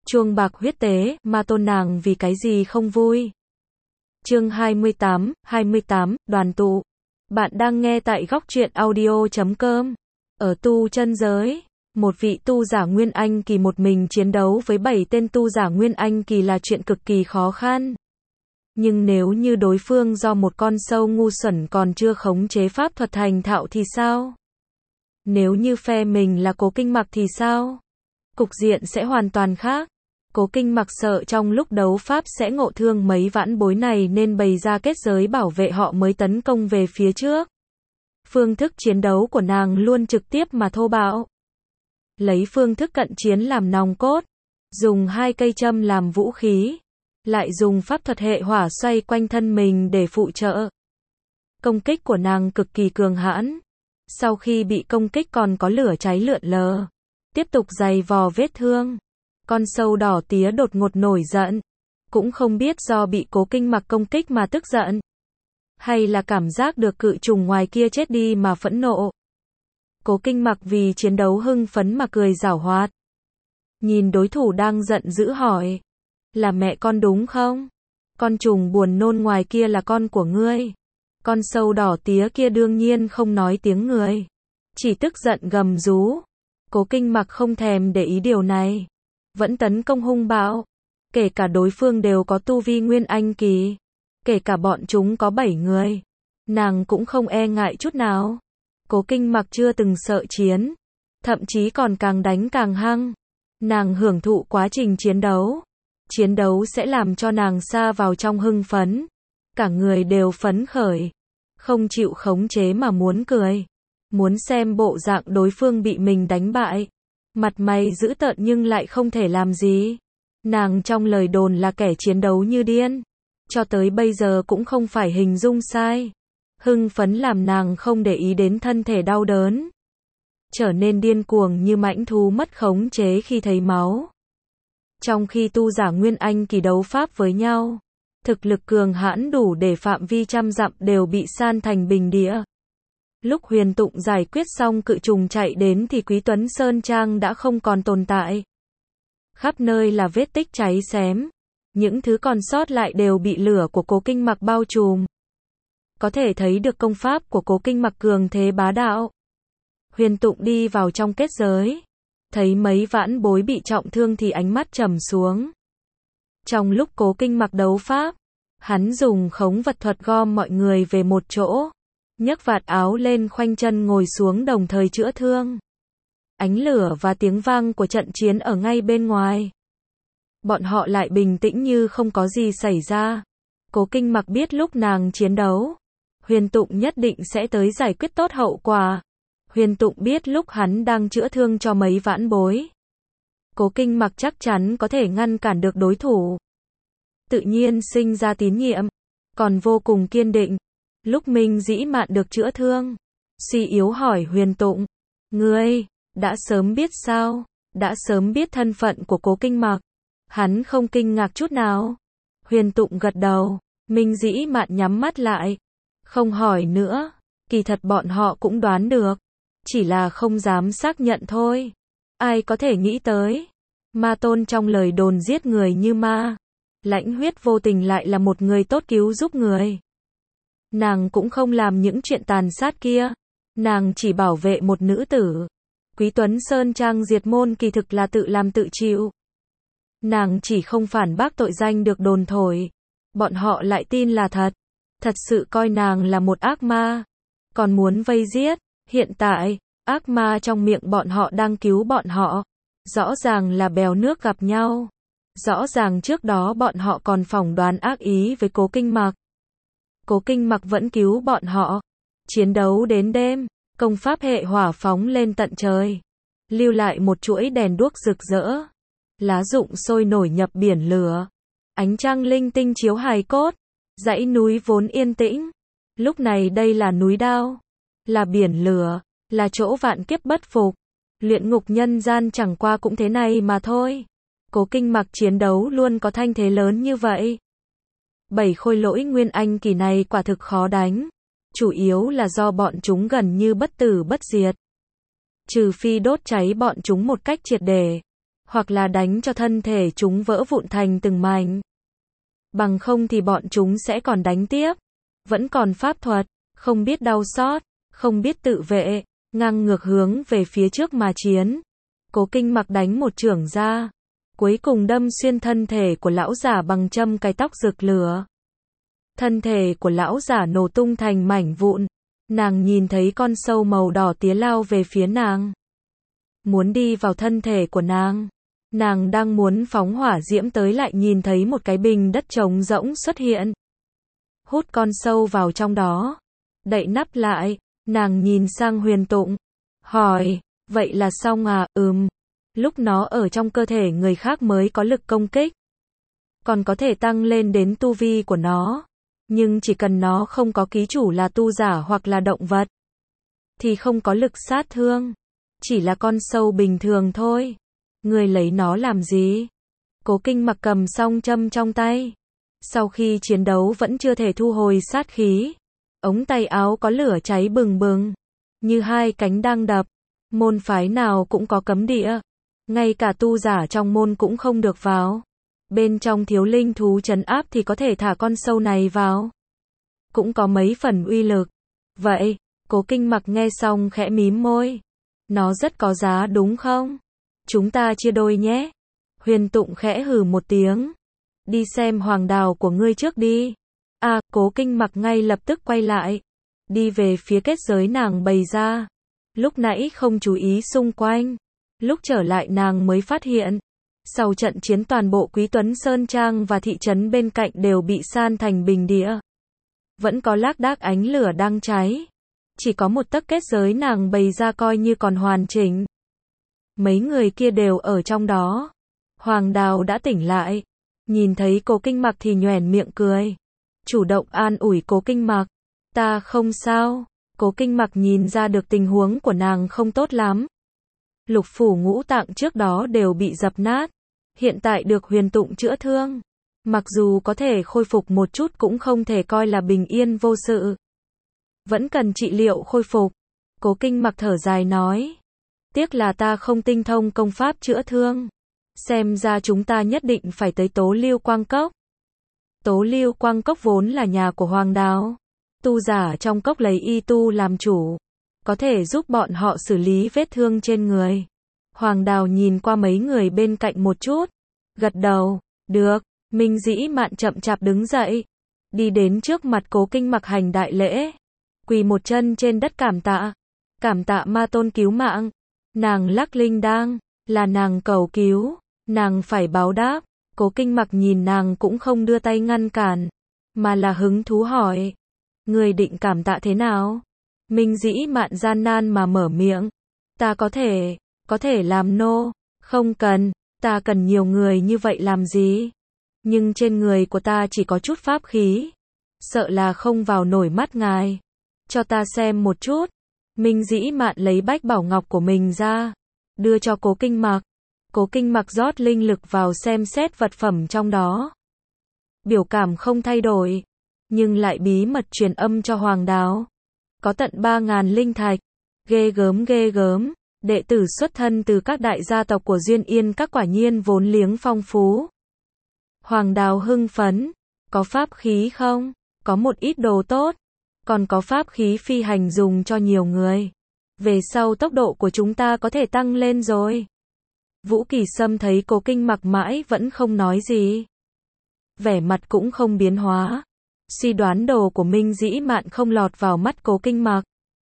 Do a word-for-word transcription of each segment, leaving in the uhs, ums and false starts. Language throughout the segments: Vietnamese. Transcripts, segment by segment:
Chuông bạc huyết tế, ma tôn nàng vì cái gì không vui. Chương hai mươi tám, hai mươi tám, đoàn tụ. Bạn đang nghe tại góc truyện audio chấm com. Ở tu chân giới, một vị tu giả Nguyên Anh kỳ một mình chiến đấu với bảy tên tu giả Nguyên Anh kỳ là chuyện cực kỳ khó khăn. Nhưng nếu như đối phương do một con sâu ngu xuẩn còn chưa khống chế pháp thuật thành thạo thì sao? Nếu như phe mình là Cố Kinh Mặc thì sao? Cục diện sẽ hoàn toàn khác. Cố Kinh Mặc sợ trong lúc đấu pháp sẽ ngộ thương mấy vãn bối này nên bày ra kết giới bảo vệ họ mới tấn công về phía trước. Phương thức chiến đấu của nàng luôn trực tiếp mà thô bạo. Lấy phương thức cận chiến làm nòng cốt, dùng hai cây châm làm vũ khí, lại dùng pháp thuật hệ hỏa xoay quanh thân mình để phụ trợ. Công kích của nàng cực kỳ cường hãn. Sau khi bị công kích còn có lửa cháy lượn lờ, tiếp tục giày vò vết thương. Con sâu đỏ tía đột ngột nổi giận, cũng không biết do bị Cố Kinh Mặc công kích mà tức giận, hay là cảm giác được cự trùng ngoài kia chết đi mà phẫn nộ. Cố Kinh Mặc vì chiến đấu hưng phấn mà cười giảo hoạt. Nhìn đối thủ đang giận dữ hỏi, là mẹ con đúng không? Con trùng buồn nôn ngoài kia là con của ngươi. Con sâu đỏ tía kia đương nhiên không nói tiếng người, chỉ tức giận gầm rú. Cố Kinh Mặc không thèm để ý điều này, vẫn tấn công hung bạo. Kể cả đối phương đều có tu vi Nguyên Anh kỳ, kể cả bọn chúng có bảy người, nàng cũng không e ngại chút nào. Cố Kinh Mặc chưa từng sợ chiến, thậm chí còn càng đánh càng hăng. Nàng hưởng thụ quá trình chiến đấu. Chiến đấu sẽ làm cho nàng sa vào trong hưng phấn, cả người đều phấn khởi, không chịu khống chế mà muốn cười, muốn xem bộ dạng đối phương bị mình đánh bại. Mặt mày dữ tợn nhưng lại không thể làm gì. Nàng trong lời đồn là kẻ chiến đấu như điên, cho tới bây giờ cũng không phải hình dung sai. Hưng phấn làm nàng không để ý đến thân thể đau đớn, trở nên điên cuồng như mãnh thú mất khống chế khi thấy máu. Trong khi tu giả Nguyên Anh kỳ đấu pháp với nhau, thực lực cường hãn đủ để phạm vi trăm dặm đều bị san thành bình địa. Lúc Huyền Tụng giải quyết xong cự trùng chạy đến thì Quý Tuấn Sơn Trang đã không còn tồn tại. Khắp nơi là vết tích cháy xém, những thứ còn sót lại đều bị lửa của Cố Kinh Mặc bao trùm. Có thể thấy được công pháp của Cố Kinh Mặc cường thế bá đạo. Huyền Tụng đi vào trong kết giới, thấy mấy vãn bối bị trọng thương thì ánh mắt trầm xuống. Trong lúc Cố Kinh Mặc đấu pháp, hắn dùng khống vật thuật gom mọi người về một chỗ, nhấc vạt áo lên khoanh chân ngồi xuống đồng thời chữa thương. Ánh lửa và tiếng vang của trận chiến ở ngay bên ngoài. Bọn họ lại bình tĩnh như không có gì xảy ra. Cố Kinh Mặc biết lúc nàng chiến đấu, Huyền Tụng nhất định sẽ tới giải quyết tốt hậu quả. Huyền Tụng biết lúc hắn đang chữa thương cho mấy vãn bối, Cố Kinh Mặc chắc chắn có thể ngăn cản được đối thủ. Tự nhiên sinh ra tín nhiệm, còn vô cùng kiên định. Lúc Minh Dĩ Mạn được chữa thương, suy yếu hỏi Huyền Tụng, ngươi, đã sớm biết sao? Đã sớm biết thân phận của Cố Kinh Mặc. Hắn không kinh ngạc chút nào. Huyền Tụng gật đầu, Minh Dĩ Mạn nhắm mắt lại, không hỏi nữa. Kỳ thật bọn họ cũng đoán được, chỉ là không dám xác nhận thôi. Ai có thể nghĩ tới, ma tôn trong lời đồn giết người như ma, lãnh huyết vô tình lại là một người tốt cứu giúp người. Nàng cũng không làm những chuyện tàn sát kia, nàng chỉ bảo vệ một nữ tử. Quý Tuấn Sơn Trang diệt môn kỳ thực là tự làm tự chịu. Nàng chỉ không phản bác tội danh được đồn thổi, bọn họ lại tin là thật, thật sự coi nàng là một ác ma, còn muốn vây giết. Hiện tại, ác ma trong miệng bọn họ đang cứu bọn họ, rõ ràng là bèo nước gặp nhau. Rõ ràng trước đó bọn họ còn phỏng đoán ác ý với Cố Kinh Mặc. Cố Kinh Mặc vẫn cứu bọn họ. Chiến đấu đến đêm, công pháp hệ hỏa phóng lên tận trời, lưu lại một chuỗi đèn đuốc rực rỡ. Lá rụng sôi nổi nhập biển lửa, ánh trăng linh tinh chiếu hài cốt. Dãy núi vốn yên tĩnh, lúc này đây là núi đao, là biển lửa, là chỗ vạn kiếp bất phục. Luyện ngục nhân gian chẳng qua cũng thế này mà thôi. Cố Kinh Mặc chiến đấu luôn có thanh thế lớn như vậy. Bảy khôi lỗi Nguyên Anh kỳ này quả thực khó đánh, chủ yếu là do bọn chúng gần như bất tử bất diệt. Trừ phi đốt cháy bọn chúng một cách triệt để, hoặc là đánh cho thân thể chúng vỡ vụn thành từng mảnh. Bằng không thì bọn chúng sẽ còn đánh tiếp. Vẫn còn pháp thuật, không biết đau xót, không biết tự vệ, ngang ngược hướng về phía trước mà chiến. Cố Kinh Mặc đánh một chưởng ra, cuối cùng đâm xuyên thân thể của lão giả bằng châm cái tóc rực lửa. Thân thể của lão giả nổ tung thành mảnh vụn. Nàng nhìn thấy con sâu màu đỏ tía lao về phía nàng. Muốn đi vào thân thể của nàng. Nàng đang muốn phóng hỏa diễm tới lại nhìn thấy một cái bình đất trống rỗng xuất hiện. Hút con sâu vào trong đó. Đậy nắp lại, nàng nhìn sang Huyền Tụng. Hỏi, vậy là xong à? Ừm. Lúc nó ở trong cơ thể người khác mới có lực công kích. Còn có thể tăng lên đến tu vi của nó. Nhưng chỉ cần nó không có ký chủ là tu giả hoặc là động vật. Thì không có lực sát thương. Chỉ là con sâu bình thường thôi. Người lấy nó làm gì? Cố Kinh Mặc cầm song châm trong tay. Sau khi chiến đấu vẫn chưa thể thu hồi sát khí. Ống tay áo có lửa cháy bừng bừng. Như hai cánh đang đập. Môn phái nào cũng có cấm địa. Ngay cả tu giả trong môn cũng không được vào. Bên trong thiếu linh thú trấn áp thì có thể thả con sâu này vào. Cũng có mấy phần uy lực. Vậy, Cố Kinh Mặc nghe xong khẽ mím môi. Nó rất có giá đúng không? Chúng ta chia đôi nhé. Huyền Tụng khẽ hừ một tiếng. Đi xem hoàng đào của ngươi trước đi. À, Cố Kinh Mặc ngay lập tức quay lại. Đi về phía kết giới nàng bày ra. Lúc nãy không chú ý xung quanh. Lúc trở lại nàng mới phát hiện. Sau trận chiến toàn bộ Quý Tuấn Sơn Trang và thị trấn bên cạnh đều bị san thành bình địa. Vẫn có lác đác ánh lửa đang cháy. Chỉ có một tấc kết giới nàng bày ra coi như còn hoàn chỉnh. Mấy người kia đều ở trong đó. Hoàng Đào đã tỉnh lại. Nhìn thấy Cố Kinh Mặc thì nhoẻn miệng cười. Chủ động an ủi Cố Kinh Mặc. Ta không sao. Cố Kinh Mặc nhìn ra được tình huống của nàng không tốt lắm. Lục phủ ngũ tạng trước đó đều bị dập nát. Hiện tại được Huyền Tụng chữa thương. Mặc dù có thể khôi phục một chút cũng không thể coi là bình yên vô sự. Vẫn cần trị liệu khôi phục. Cố Kinh Mặc thở dài nói. Tiếc là ta không tinh thông công pháp chữa thương. Xem ra chúng ta nhất định phải tới Tố Lưu Quang Cốc. Tố Lưu Quang Cốc vốn là nhà của Hoàng Đào. Tu giả trong cốc lấy y tu làm chủ. Có thể giúp bọn họ xử lý vết thương trên người. Hoàng Đào nhìn qua mấy người bên cạnh một chút. Gật đầu. Được. Minh Dĩ Mạn chậm chạp đứng dậy. Đi đến trước mặt Cố Kinh Mặc hành đại lễ. Quỳ một chân trên đất cảm tạ. Cảm tạ ma tôn cứu mạng. Nàng lắc linh đang. Là nàng cầu cứu. Nàng phải báo đáp. Cố Kinh Mặc nhìn nàng cũng không đưa tay ngăn cản. Mà là hứng thú hỏi. Người định cảm tạ thế nào? Minh Dĩ Mạn gian nan mà mở miệng. Ta có thể, có thể làm nô. Không cần, ta cần nhiều người như vậy làm gì? Nhưng trên người của ta chỉ có chút pháp khí. Sợ là không vào nổi mắt ngài. Cho ta xem một chút. Minh Dĩ Mạn lấy bách bảo ngọc của mình ra. Đưa cho Cố Kinh Mặc. Cố Kinh Mặc rót linh lực vào xem xét vật phẩm trong đó. Biểu cảm không thay đổi. Nhưng lại bí mật truyền âm cho Hoàng Đào. Có tận ba ngàn linh thạch. Ghê gớm ghê gớm. Đệ tử xuất thân từ các đại gia tộc của Duyên Yên các quả nhiên vốn liếng phong phú. Hoàng Đào hưng phấn. Có pháp khí không? Có một ít đồ tốt. Còn có pháp khí phi hành dùng cho nhiều người. Về sau tốc độ của chúng ta có thể tăng lên rồi. Vũ Kỳ Sâm thấy Cố Kinh Mặc mãi vẫn không nói gì. Vẻ mặt cũng không biến hóa. Suy đoán đồ của Minh Dĩ Mạn không lọt vào mắt Cố Kinh Mặc.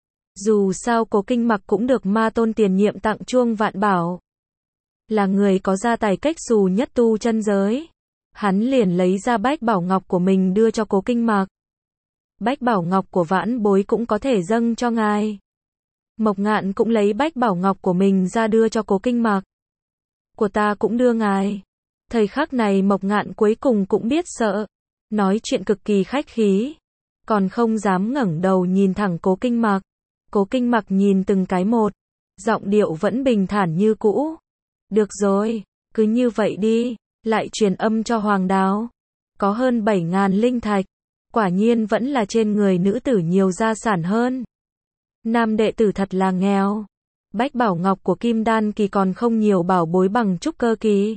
Dù sao Cố Kinh Mặc cũng được ma tôn tiền nhiệm tặng chuông vạn bảo. Là người có gia tài cách xù nhất tu chân giới. Hắn liền lấy ra bách bảo ngọc của mình đưa cho Cố Kinh Mặc. Bách bảo ngọc của vãn bối cũng có thể dâng cho ngài. Mộc Ngạn cũng lấy bách bảo ngọc của mình ra đưa cho Cố Kinh Mặc. Của ta cũng đưa ngài. Thời khắc này Mộc Ngạn cuối cùng cũng biết sợ. Nói chuyện cực kỳ khách khí. Còn không dám ngẩng đầu nhìn thẳng Cố Kinh Mặc. Cố Kinh Mặc nhìn từng cái một. Giọng điệu vẫn bình thản như cũ. Được rồi, cứ như vậy đi. Lại truyền âm cho Hoàng Đào. Có hơn bảy ngàn linh thạch. Quả nhiên vẫn là trên người nữ tử nhiều gia sản hơn. Nam đệ tử thật là nghèo. Bách bảo ngọc của kim đan kỳ còn không nhiều bảo bối bằng trúc cơ kỳ.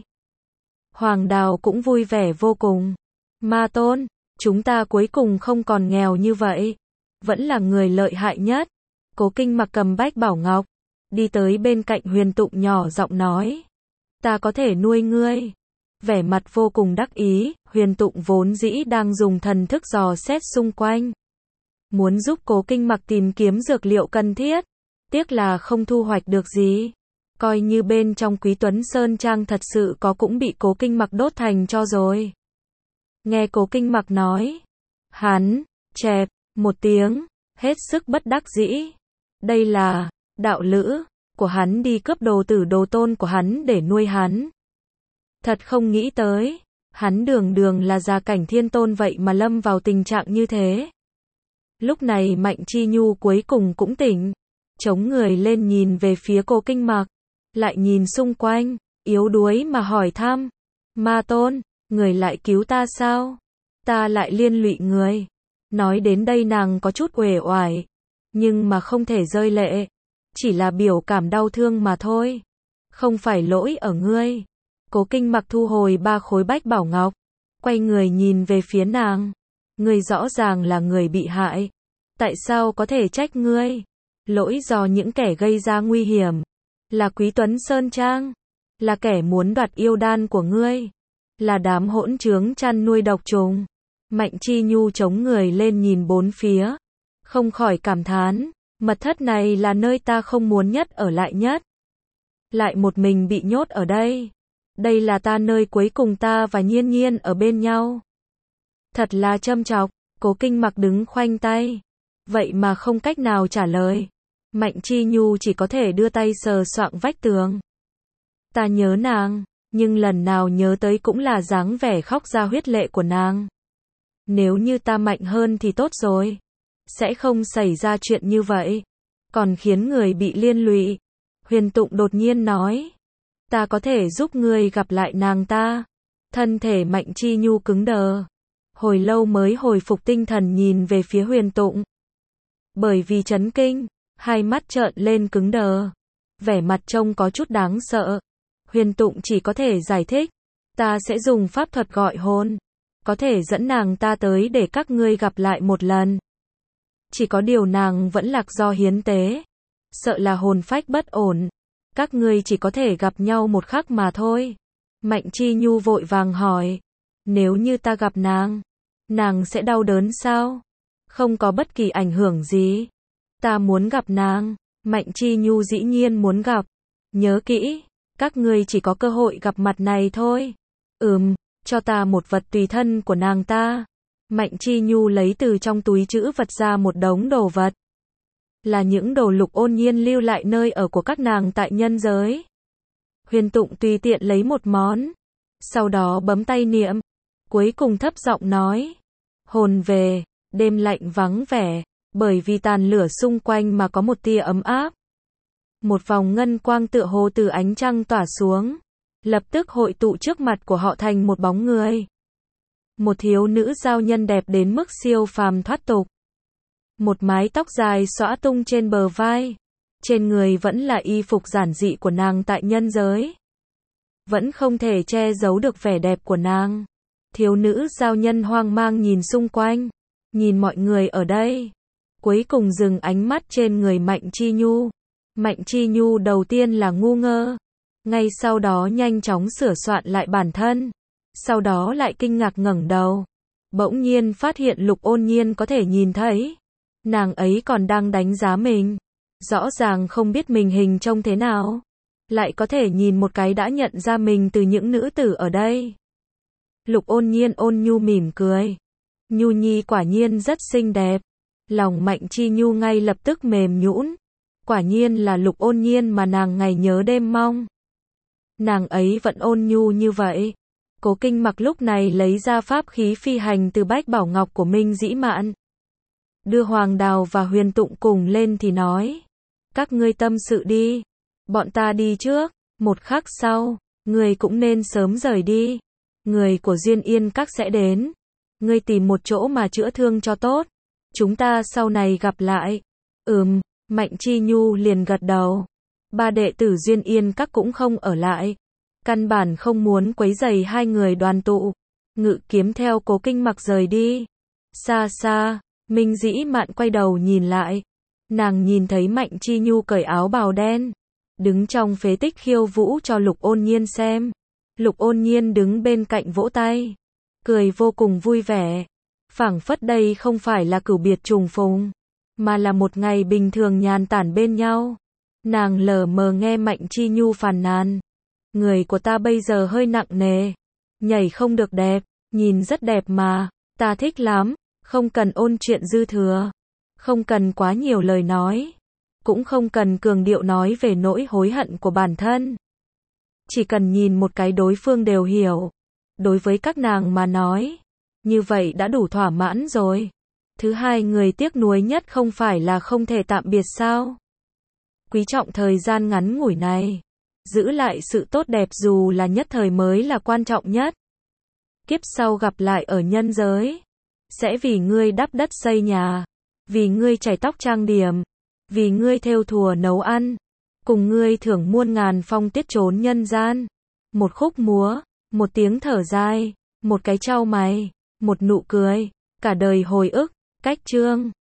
Hoàng Đào cũng vui vẻ vô cùng. Ma tôn, chúng ta cuối cùng không còn nghèo như vậy. Vẫn là người lợi hại nhất. Cố Kinh Mặc cầm bách bảo ngọc, đi tới bên cạnh Huyền Tụng nhỏ giọng nói. Ta có thể nuôi ngươi. Vẻ mặt vô cùng đắc ý, Huyền Tụng vốn dĩ đang dùng thần thức dò xét xung quanh. Muốn giúp Cố Kinh Mặc tìm kiếm dược liệu cần thiết. Tiếc là không thu hoạch được gì. Coi như bên trong Quý Tuấn Sơn Trang thật sự có cũng bị Cố Kinh Mặc đốt thành cho rồi. Nghe Cố Kinh Mặc nói. Hắn, chẹp, một tiếng, hết sức bất đắc dĩ. Đây là, đạo lữ, của hắn đi cướp đồ tử đồ tôn của hắn để nuôi hắn. Thật không nghĩ tới, hắn đường đường là gia cảnh thiên tôn vậy mà lâm vào tình trạng như thế. Lúc này Mạnh Chi Nhu cuối cùng cũng tỉnh. Chống người lên nhìn về phía Cố Kinh Mặc. Lại nhìn xung quanh, yếu đuối mà hỏi thăm. Ma tôn, người lại cứu ta sao? Ta lại liên lụy người. Nói đến đây nàng có chút uể oải. Nhưng mà không thể rơi lệ. Chỉ là biểu cảm đau thương mà thôi. Không phải lỗi ở ngươi. Cố Kinh Mặc thu hồi ba khối bách bảo ngọc. Quay người nhìn về phía nàng. Ngươi rõ ràng là người bị hại. Tại sao có thể trách ngươi? Lỗi do những kẻ gây ra nguy hiểm. Là Quý Tuấn Sơn Trang. Là kẻ muốn đoạt yêu đan của ngươi. Là đám hỗn trướng chăn nuôi độc trùng. Mạnh Chi Nhu chống người lên nhìn bốn phía. Không khỏi cảm thán. Mật thất này là nơi ta không muốn nhất ở lại nhất. Lại một mình bị nhốt ở đây. Đây là ta nơi cuối cùng ta và Nhiên Nhiên ở bên nhau. Thật là châm chọc. Cố Kinh Mặc đứng khoanh tay. Vậy mà không cách nào trả lời. Mạnh Chi Nhu chỉ có thể đưa tay sờ soạng vách tường. Ta nhớ nàng, nhưng lần nào nhớ tới cũng là dáng vẻ khóc ra huyết lệ của nàng. Nếu như ta mạnh hơn thì tốt rồi. Sẽ không xảy ra chuyện như vậy. Còn khiến người bị liên lụy. Huyền Tụng đột nhiên nói. Ta có thể giúp ngươi gặp lại nàng ta. Thân thể Mạnh Chi Nhu cứng đờ. Hồi lâu mới hồi phục tinh thần nhìn về phía Huyền Tụng. Bởi vì chấn kinh, hai mắt trợn lên cứng đờ. Vẻ mặt trông có chút đáng sợ. Huyền Tụng chỉ có thể giải thích. Ta sẽ dùng pháp thuật gọi hồn. Có thể dẫn nàng ta tới để các ngươi gặp lại một lần. Chỉ có điều nàng vẫn lạc do hiến tế. Sợ là hồn phách bất ổn. Các ngươi chỉ có thể gặp nhau một khắc mà thôi. Mạnh Chi Nhu vội vàng hỏi. Nếu như ta gặp nàng, nàng sẽ đau đớn sao? Không có bất kỳ ảnh hưởng gì. Ta muốn gặp nàng. Mạnh Chi Nhu dĩ nhiên muốn gặp. Nhớ kỹ, các ngươi chỉ có cơ hội gặp mặt này thôi. Ừm, cho ta một vật tùy thân của nàng ta. Mạnh Chi Nhu lấy từ trong túi trữ vật ra một đống đồ vật. Là những đồ Lục Ôn Nhiên lưu lại nơi ở của các nàng tại nhân giới. Huyền Tụng tùy tiện lấy một món. Sau đó bấm tay niệm. Cuối cùng thấp giọng nói. Hồn về, đêm lạnh vắng vẻ. Bởi vì tàn lửa xung quanh mà có một tia ấm áp. Một vòng ngân quang tựa hồ từ ánh trăng tỏa xuống. Lập tức hội tụ trước mặt của họ thành một bóng người. Một thiếu nữ giao nhân đẹp đến mức siêu phàm thoát tục. Một mái tóc dài xõa tung trên bờ vai. Trên người vẫn là y phục giản dị của nàng tại nhân giới. Vẫn không thể che giấu được vẻ đẹp của nàng. Thiếu nữ giao nhân hoang mang nhìn xung quanh. Nhìn mọi người ở đây. Cuối cùng dừng ánh mắt trên người Mạnh Chi Nhu. Mạnh Chi Nhu đầu tiên là ngu ngơ. Ngay sau đó nhanh chóng sửa soạn lại bản thân. Sau đó lại kinh ngạc ngẩng đầu. Bỗng nhiên phát hiện Lục Ôn Nhiên có thể nhìn thấy. Nàng ấy còn đang đánh giá mình. Rõ ràng không biết mình hình trông thế nào. Lại có thể nhìn một cái đã nhận ra mình từ những nữ tử ở đây. Lục Ôn Nhiên ôn nhu mỉm cười. Nhu Nhi quả nhiên rất xinh đẹp. Lòng Mạnh Chi Nhu ngay lập tức mềm nhũn. Quả nhiên là Lục Ôn Nhiên mà nàng ngày nhớ đêm mong. Nàng ấy vẫn ôn nhu như vậy. Cố Kinh Mặc lúc này lấy ra pháp khí phi hành từ bách bảo ngọc của Minh Dĩ Mạn. Đưa Hoàng Đào và Huyền Tụng cùng lên thì nói. Các ngươi tâm sự đi. Bọn ta đi trước. Một khắc sau, người cũng nên sớm rời đi. Người của Duyên Yên Các sẽ đến. Ngươi tìm một chỗ mà chữa thương cho tốt. Chúng ta sau này gặp lại. Ừm, Mạnh Chi Nhu liền gật đầu. Ba đệ tử Duyên Yên Các cũng không ở lại. Căn bản không muốn quấy rầy hai người đoàn tụ. Ngự kiếm theo Cố Kinh Mặc rời đi. Xa xa, Minh Dĩ Mạn quay đầu nhìn lại. Nàng nhìn thấy Mạnh Chi Nhu cởi áo bào đen, đứng trong phế tích khiêu vũ cho Lục Ôn Nhiên xem. Lục Ôn Nhiên đứng bên cạnh vỗ tay, cười vô cùng vui vẻ. Phảng phất đây không phải là cửu biệt trùng phùng, mà là một ngày bình thường nhàn tản bên nhau. Nàng lờ mờ nghe Mạnh Chi Nhu phàn nàn. Người của ta bây giờ hơi nặng nề, nhảy không được đẹp, nhìn rất đẹp mà, ta thích lắm, không cần ôn chuyện dư thừa, không cần quá nhiều lời nói, cũng không cần cường điệu nói về nỗi hối hận của bản thân. Chỉ cần nhìn một cái đối phương đều hiểu. Đối với các nàng mà nói, như vậy đã đủ thỏa mãn rồi. Thứ hai, người tiếc nuối nhất không phải là không thể tạm biệt sao? Quý trọng thời gian ngắn ngủi này, giữ lại sự tốt đẹp dù là nhất thời mới là quan trọng nhất. Kiếp sau gặp lại ở nhân giới, sẽ vì ngươi đắp đất xây nhà, vì ngươi chải tóc trang điểm, vì ngươi thêu thùa nấu ăn, cùng ngươi thưởng muôn ngàn phong tiết trốn nhân gian. Một khúc múa, một tiếng thở dài, một cái chau mày, một nụ cười, cả đời hồi ức. Cách chương